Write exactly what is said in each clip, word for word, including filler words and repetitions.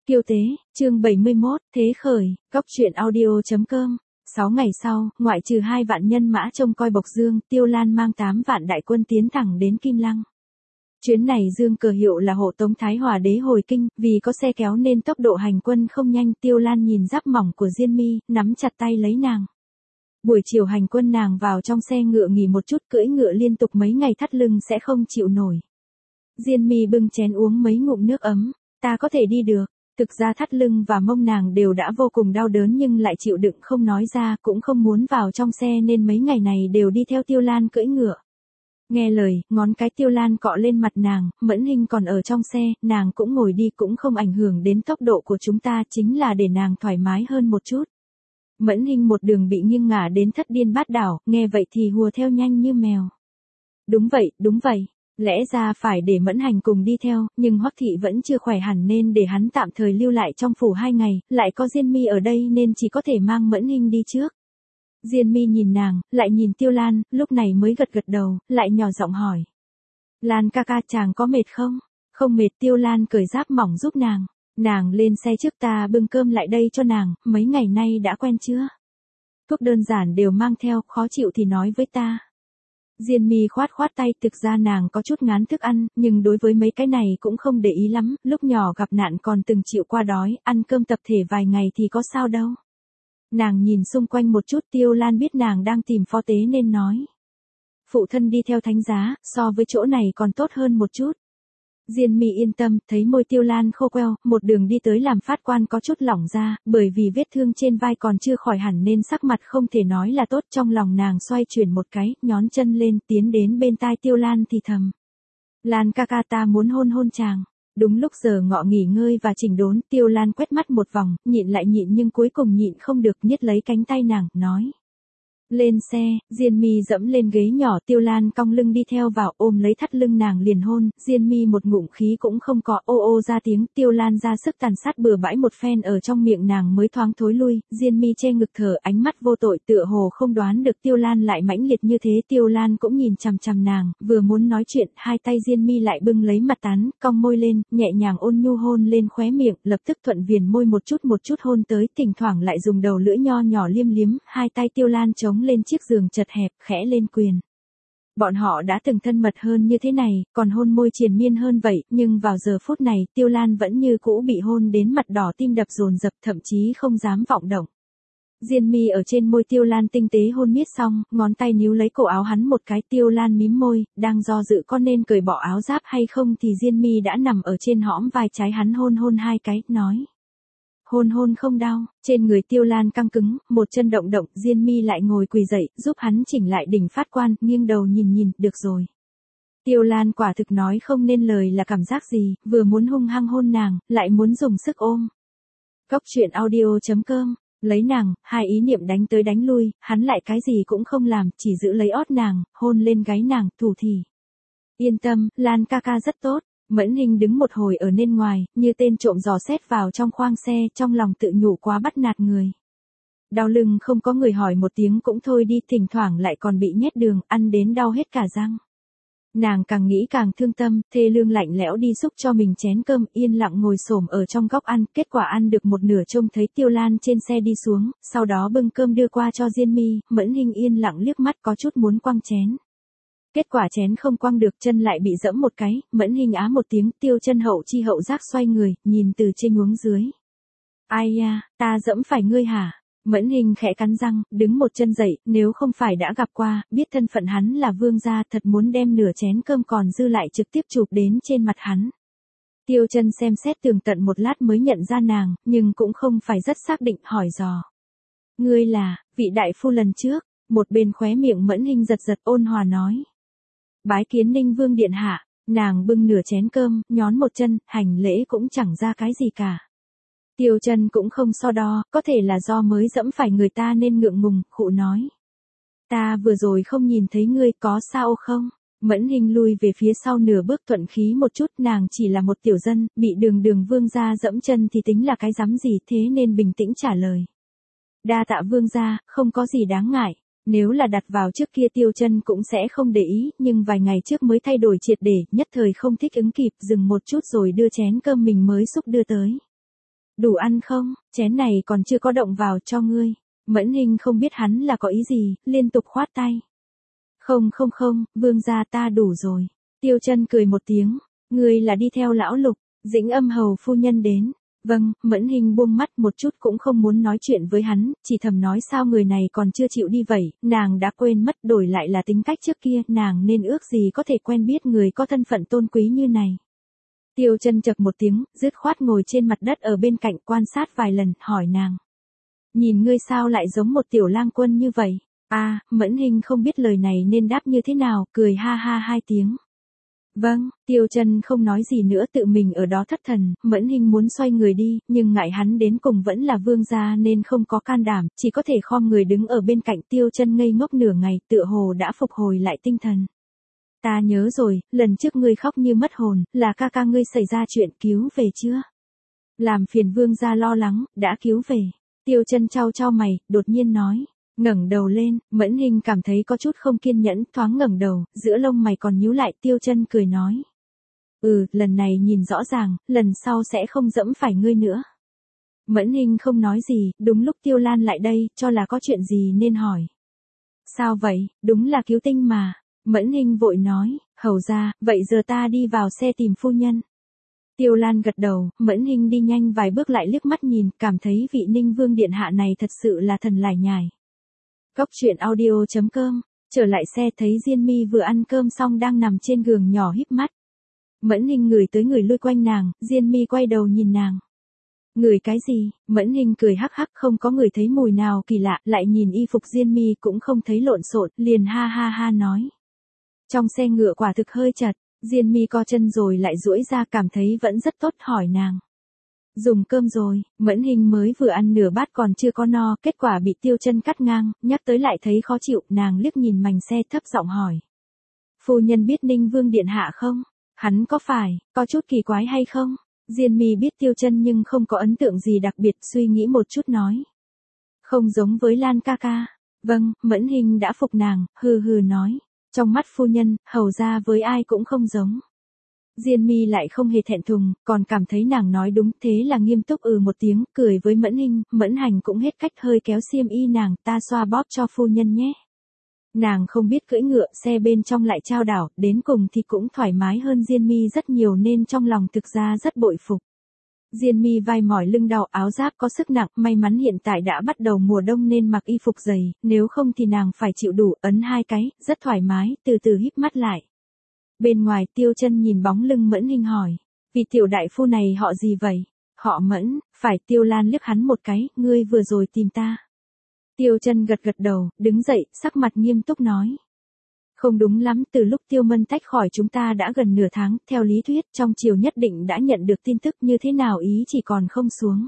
Kiêu Tế, chương bảy mươi mốt, Thế Khởi, Góc truyện audio.com. Sáu ngày sau, ngoại trừ hai vạn nhân mã trông coi Bộc Dương, Tiêu Lan mang tám vạn đại quân tiến thẳng đến Kim Lăng. Chuyến này dương cờ hiệu là hộ tống Thái Hòa đế hồi kinh, vì có xe kéo nên tốc độ hành quân không nhanh. Tiêu Lan nhìn giáp mỏng của Diên Mi, nắm chặt tay lấy nàng. Buổi chiều hành quân nàng vào trong xe ngựa nghỉ một chút, cưỡi ngựa liên tục mấy ngày thắt lưng sẽ không chịu nổi. Diên Mi bưng chén uống mấy ngụm nước ấm, ta có thể đi được. Thực ra thắt lưng và mông nàng đều đã vô cùng đau đớn nhưng lại chịu đựng không nói ra, cũng không muốn vào trong xe nên mấy ngày này đều đi theo Tiêu Lan cưỡi ngựa. Nghe lời, ngón cái Tiêu Lan cọ lên mặt nàng, Mẫn Hinh còn ở trong xe, nàng cũng ngồi đi, cũng không ảnh hưởng đến tốc độ của chúng ta, chính là để nàng thoải mái hơn một chút. Mẫn Hinh một đường bị nghiêng ngả đến thất điên bát đảo, nghe vậy thì hùa theo nhanh như mèo. Đúng vậy, đúng vậy. Lẽ ra phải để Mẫn Hành cùng đi theo, nhưng Hoắc thị vẫn chưa khỏe hẳn nên để hắn tạm thời lưu lại trong phủ hai ngày, lại có Diên Mi ở đây nên chỉ có thể mang Mẫn Hinh đi trước. Diên Mi nhìn nàng, lại nhìn Tiêu Lan, lúc này mới gật gật đầu, lại nhỏ giọng hỏi. Lan ca ca, chàng có mệt không? Không mệt. Tiêu Lan cởi giáp mỏng giúp nàng. Nàng lên xe trước, ta bưng cơm lại đây cho nàng, mấy ngày nay đã quen chưa? Thuốc đơn giản đều mang theo, khó chịu thì nói với ta. Diên Mi khoát khoát tay, thực ra nàng có chút ngán thức ăn, nhưng đối với mấy cái này cũng không để ý lắm, lúc nhỏ gặp nạn còn từng chịu qua đói, ăn cơm tập thể vài ngày thì có sao đâu. Nàng nhìn xung quanh một chút, Tiêu Lan biết nàng đang tìm phó tế nên nói. Phụ thân đi theo thánh giá, so với chỗ này còn tốt hơn một chút. Diên Mi yên tâm, thấy môi Tiêu Lan khô queo, một đường đi tới làm phát quan có chút lỏng ra, bởi vì vết thương trên vai còn chưa khỏi hẳn nên sắc mặt không thể nói là tốt. Trong lòng nàng xoay chuyển một cái, nhón chân lên, tiến đến bên tai Tiêu Lan thì thầm. Lan ca ca, ta muốn hôn hôn chàng. Đúng lúc giờ ngọ nghỉ ngơi và chỉnh đốn, Tiêu Lan quét mắt một vòng, nhịn lại nhịn nhưng cuối cùng nhịn không được, niết lấy cánh tay nàng, nói. Lên xe. Diên Mi dẫm lên ghế nhỏ, Tiêu Lan cong lưng đi theo vào, ôm lấy thắt lưng nàng liền hôn. Diên Mi một ngụm khí cũng không có, ô ô ra tiếng. Tiêu Lan ra sức tàn sát bừa bãi một phen ở trong miệng nàng mới thoáng thối lui. Diên Mi che ngực thở, ánh mắt vô tội, tựa hồ không đoán được Tiêu Lan lại mãnh liệt như thế. Tiêu Lan cũng nhìn chằm chằm nàng, vừa muốn nói chuyện, hai tay Diên Mi lại bưng lấy mặt tán, cong môi lên, nhẹ nhàng ôn nhu hôn lên khóe miệng, lập tức thuận viền môi một chút một chút hôn tới, thỉnh thoảng lại dùng đầu lưỡi nho nhỏ liêm liếm. Hai tay Tiêu Lan chống lên chiếc giường chật hẹp, khẽ lên quyền. Bọn họ đã từng thân mật hơn như thế này, còn hôn môi triền miên hơn vậy, nhưng vào giờ phút này, Tiêu Lan vẫn như cũ bị hôn đến mặt đỏ, tim đập dồn dập, thậm chí không dám vọng động. Diên Mi ở trên môi Tiêu Lan tinh tế hôn miết xong, ngón tay níu lấy cổ áo hắn một cái. Tiêu Lan mím môi, đang do dự có nên cởi bỏ áo giáp hay không thì Diên Mi đã nằm ở trên hõm vai trái hắn hôn hôn hai cái, nói. Hôn hôn không đau. Trên người Tiêu Lan căng cứng, một chân động động, Diên Mi lại ngồi quỳ dậy, giúp hắn chỉnh lại đỉnh phát quan, nghiêng đầu nhìn nhìn, được rồi. Tiêu Lan quả thực nói không nên lời là cảm giác gì, vừa muốn hung hăng hôn nàng, lại muốn dùng sức ôm. Góc truyện audio.com, lấy nàng, hai ý niệm đánh tới đánh lui, hắn lại cái gì cũng không làm, chỉ giữ lấy ót nàng, hôn lên gáy nàng, thủ thỉ. Yên tâm, Lan ca ca rất tốt. Mẫn Hinh đứng một hồi ở nên ngoài, như tên trộm dò xét vào trong khoang xe, trong lòng tự nhủ quá bắt nạt người. Đau lưng không có người hỏi một tiếng cũng thôi đi, thỉnh thoảng lại còn bị nhét đường, ăn đến đau hết cả răng. Nàng càng nghĩ càng thương tâm, thê lương lạnh lẽo đi xúc cho mình chén cơm, yên lặng ngồi xổm ở trong góc ăn, kết quả ăn được một nửa trông thấy Tiêu Lan trên xe đi xuống, sau đó bưng cơm đưa qua cho Diên Mi. Mẫn Hinh yên lặng liếc mắt, có chút muốn quăng chén. Kết quả chén không quăng được, chân lại bị dẫm một cái. Mẫn Hinh á một tiếng, Tiêu chân hậu chi hậu giác xoay người, nhìn từ trên xuống dưới. Ai ya, ta dẫm phải ngươi hả? Mẫn Hinh khẽ cắn răng, đứng một chân dậy, nếu không phải đã gặp qua, biết thân phận hắn là vương gia, thật muốn đem nửa chén cơm còn dư lại trực tiếp chụp đến trên mặt hắn. Tiêu chân xem xét tường tận một lát mới nhận ra nàng, nhưng cũng không phải rất xác định, hỏi dò. Ngươi là, vị đại phu lần trước. Một bên khóe miệng Mẫn Hinh giật giật, ôn hòa nói. Bái kiến Ninh vương điện hạ. Nàng bưng nửa chén cơm, nhón một chân, hành lễ cũng chẳng ra cái gì cả. Tiêu chân cũng không so đo, có thể là do mới dẫm phải người ta nên ngượng ngùng, khụ nói. Ta vừa rồi không nhìn thấy ngươi, có sao không? Mẫn Hinh lui về phía sau nửa bước, thuận khí một chút, nàng chỉ là một tiểu dân, bị đường đường vương gia dẫm chân thì tính là cái rắm gì, thế nên bình tĩnh trả lời. Đa tạ vương gia, không có gì đáng ngại. Nếu là đặt vào trước kia Tiêu chân cũng sẽ không để ý, nhưng vài ngày trước mới thay đổi triệt để, nhất thời không thích ứng kịp, dừng một chút rồi đưa chén cơm mình mới xúc đưa tới. Đủ ăn không, chén này còn chưa có động vào cho ngươi. Mẫn Hinh không biết hắn là có ý gì, liên tục khoát tay. Không không không, vương gia ta đủ rồi. Tiêu Chân cười một tiếng, ngươi là đi theo lão Lục, Dĩnh Âm hầu phu nhân đến. Vâng, Mẫn Hinh buông mắt một chút cũng không muốn nói chuyện với hắn, chỉ thầm nói sao người này còn chưa chịu đi vậy, nàng đã quên mất đổi lại là tính cách trước kia, nàng nên ước gì có thể quen biết người có thân phận tôn quý như này. Tiêu Chân chậc một tiếng, dứt khoát ngồi trên mặt đất ở bên cạnh quan sát vài lần, hỏi nàng. Nhìn ngươi sao lại giống một tiểu lang quân như vậy? À, Mẫn Hinh không biết lời này nên đáp như thế nào, cười ha ha hai tiếng. Vâng, Tiêu Chân không nói gì nữa tự mình ở đó thất thần, Mẫn Hinh muốn xoay người đi, nhưng ngại hắn đến cùng vẫn là vương gia nên không có can đảm, chỉ có thể khom người đứng ở bên cạnh. Tiêu Chân ngây ngốc nửa ngày, tựa hồ đã phục hồi lại tinh thần. Ta nhớ rồi, lần trước ngươi khóc như mất hồn, là ca ca ngươi xảy ra chuyện, cứu về chưa? Làm phiền vương gia lo lắng, đã cứu về. Tiêu Chân chau chau mày, đột nhiên nói. Ngẩng đầu lên, Mẫn Hinh cảm thấy có chút không kiên nhẫn, thoáng ngẩng đầu, giữa lông mày còn nhíu lại. Tiêu Chân cười nói. Ừ, lần này nhìn rõ ràng, lần sau sẽ không dẫm phải ngươi nữa. Mẫn Hinh không nói gì, đúng lúc Tiêu Lan lại đây, cho là có chuyện gì nên hỏi. Sao vậy, đúng là cứu tinh mà. Mẫn Hinh vội nói, hầu ra, vậy giờ ta đi vào xe tìm phu nhân. Tiêu Lan gật đầu, Mẫn Hinh đi nhanh vài bước lại liếc mắt nhìn, cảm thấy vị Ninh Vương điện hạ này thật sự là thần lải nhải. Cốc truyện audio chấm com, trở lại xe thấy Diên My vừa ăn cơm xong đang nằm trên giường nhỏ híp mắt. Mẫn Hinh ngửi tới người lui quanh nàng, Diên My quay đầu nhìn nàng. Ngửi cái gì? Mẫn Hinh cười hắc hắc, không có người thấy mùi nào kỳ lạ, lại nhìn y phục Diên My cũng không thấy lộn xộn, liền ha ha ha nói. Trong xe ngựa quả thực hơi chật, Diên My co chân rồi lại duỗi ra cảm thấy vẫn rất tốt, hỏi nàng. Dùng cơm rồi, Mẫn Hinh mới vừa ăn nửa bát còn chưa có no, kết quả bị Tiêu Chân cắt ngang, nhắc tới lại thấy khó chịu, nàng liếc nhìn mành xe thấp giọng hỏi. Phu nhân biết Ninh Vương điện hạ không? Hắn có phải, có chút kỳ quái hay không? Diên My biết Tiêu Chân nhưng không có ấn tượng gì đặc biệt, suy nghĩ một chút nói. Không giống với Lan ca ca. Vâng, Mẫn Hinh đã phục nàng, hừ hừ nói. Trong mắt phu nhân, hầu ra với ai cũng không giống. Diên My lại không hề thẹn thùng, còn cảm thấy nàng nói đúng, thế là nghiêm túc ừ một tiếng, cười với Mẫn Hinh. Mẫn Hành cũng hết cách hơi kéo xiêm y nàng, ta xoa bóp cho phu nhân nhé. Nàng không biết cưỡi ngựa, xe bên trong lại trao đảo, đến cùng thì cũng thoải mái hơn Diên My rất nhiều nên trong lòng thực ra rất bội phục. Diên My vai mỏi lưng đau, áo giáp có sức nặng, may mắn hiện tại đã bắt đầu mùa đông nên mặc y phục dày, nếu không thì nàng phải chịu đủ, ấn hai cái, rất thoải mái, từ từ híp mắt lại. Bên ngoài, Tiêu Chân nhìn bóng lưng Mẫn Hinh hỏi, vị tiểu đại phu này họ gì vậy? Họ Mẫn, phải. Tiêu Lan liếc hắn một cái, ngươi vừa rồi tìm ta. Tiêu Chân gật gật đầu, đứng dậy, sắc mặt nghiêm túc nói. Không đúng lắm, từ lúc Tiêu Mân tách khỏi chúng ta đã gần nửa tháng, theo lý thuyết, trong chiều nhất định đã nhận được tin tức, như thế nào ý chỉ còn không xuống.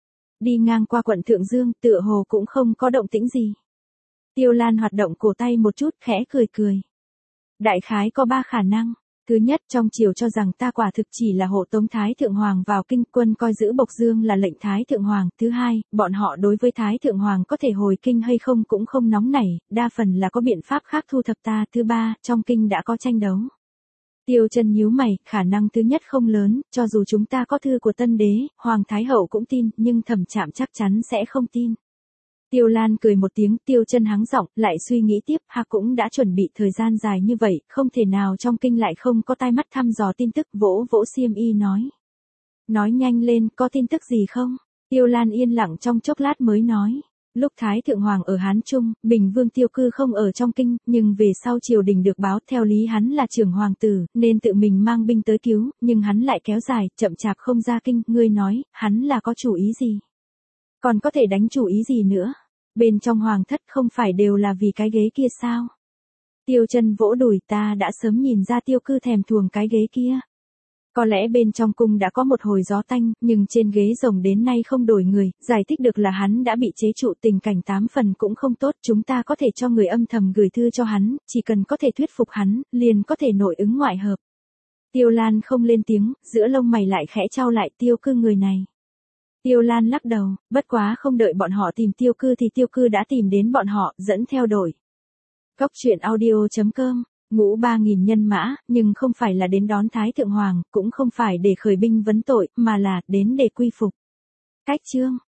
Đi ngang qua quận Thượng Dương, tựa hồ cũng không có động tĩnh gì. Tiêu Lan hoạt động cổ tay một chút, khẽ cười cười. Đại khái có ba khả năng. Thứ nhất, trong triều cho rằng ta quả thực chỉ là hộ tống Thái Thượng Hoàng vào kinh, quân coi giữ Bộc Dương là lệnh Thái Thượng Hoàng. Thứ hai, bọn họ đối với Thái Thượng Hoàng có thể hồi kinh hay không cũng không nóng nảy, đa phần là có biện pháp khác thu thập ta. Thứ ba, trong kinh đã có tranh đấu. Tiêu Chân nhíu mày, khả năng thứ nhất không lớn, cho dù chúng ta có thư của Tân Đế, Hoàng Thái Hậu cũng tin, nhưng Thẩm Trạm chắc chắn sẽ không tin. Tiêu Lan cười một tiếng, Tiêu Chân hắng giọng, lại suy nghĩ tiếp, ha cũng đã chuẩn bị thời gian dài như vậy, không thể nào trong kinh lại không có tai mắt thăm dò tin tức, vỗ vỗ xiêm y nói. Nói nhanh lên, có tin tức gì không? Tiêu Lan yên lặng trong chốc lát mới nói. Lúc Thái Thượng Hoàng ở Hán Trung, Bình Vương Tiêu Cư không ở trong kinh, nhưng về sau triều đình được báo, theo lý hắn là trưởng hoàng tử, nên tự mình mang binh tới cứu, nhưng hắn lại kéo dài, chậm chạp không ra kinh, ngươi nói, hắn là có chủ ý gì? Còn có thể đánh chủ ý gì nữa? Bên trong hoàng thất không phải đều là vì cái ghế kia sao? Tiêu Chân vỗ đùi, ta đã sớm nhìn ra Tiêu Cư thèm thuồng cái ghế kia. Có lẽ bên trong cung đã có một hồi gió tanh, nhưng trên ghế rồng đến nay không đổi người, giải thích được là hắn đã bị chế trụ, tình cảnh tám phần cũng không tốt, chúng ta có thể cho người âm thầm gửi thư cho hắn, chỉ cần có thể thuyết phục hắn, liền có thể nội ứng ngoại hợp. Tiêu Lan không lên tiếng, giữa lông mày lại khẽ chau lại, Tiêu Cư người này. Tiêu Lan lắc đầu, bất quá không đợi bọn họ tìm Tiêu Cư thì Tiêu Cư đã tìm đến bọn họ, dẫn theo đội. Cốc truyện audio chấm com, ngũ ba nghìn nhân mã, nhưng không phải là đến đón Thái Thượng Hoàng, cũng không phải để khởi binh vấn tội, mà là đến để quy phục. Cách chương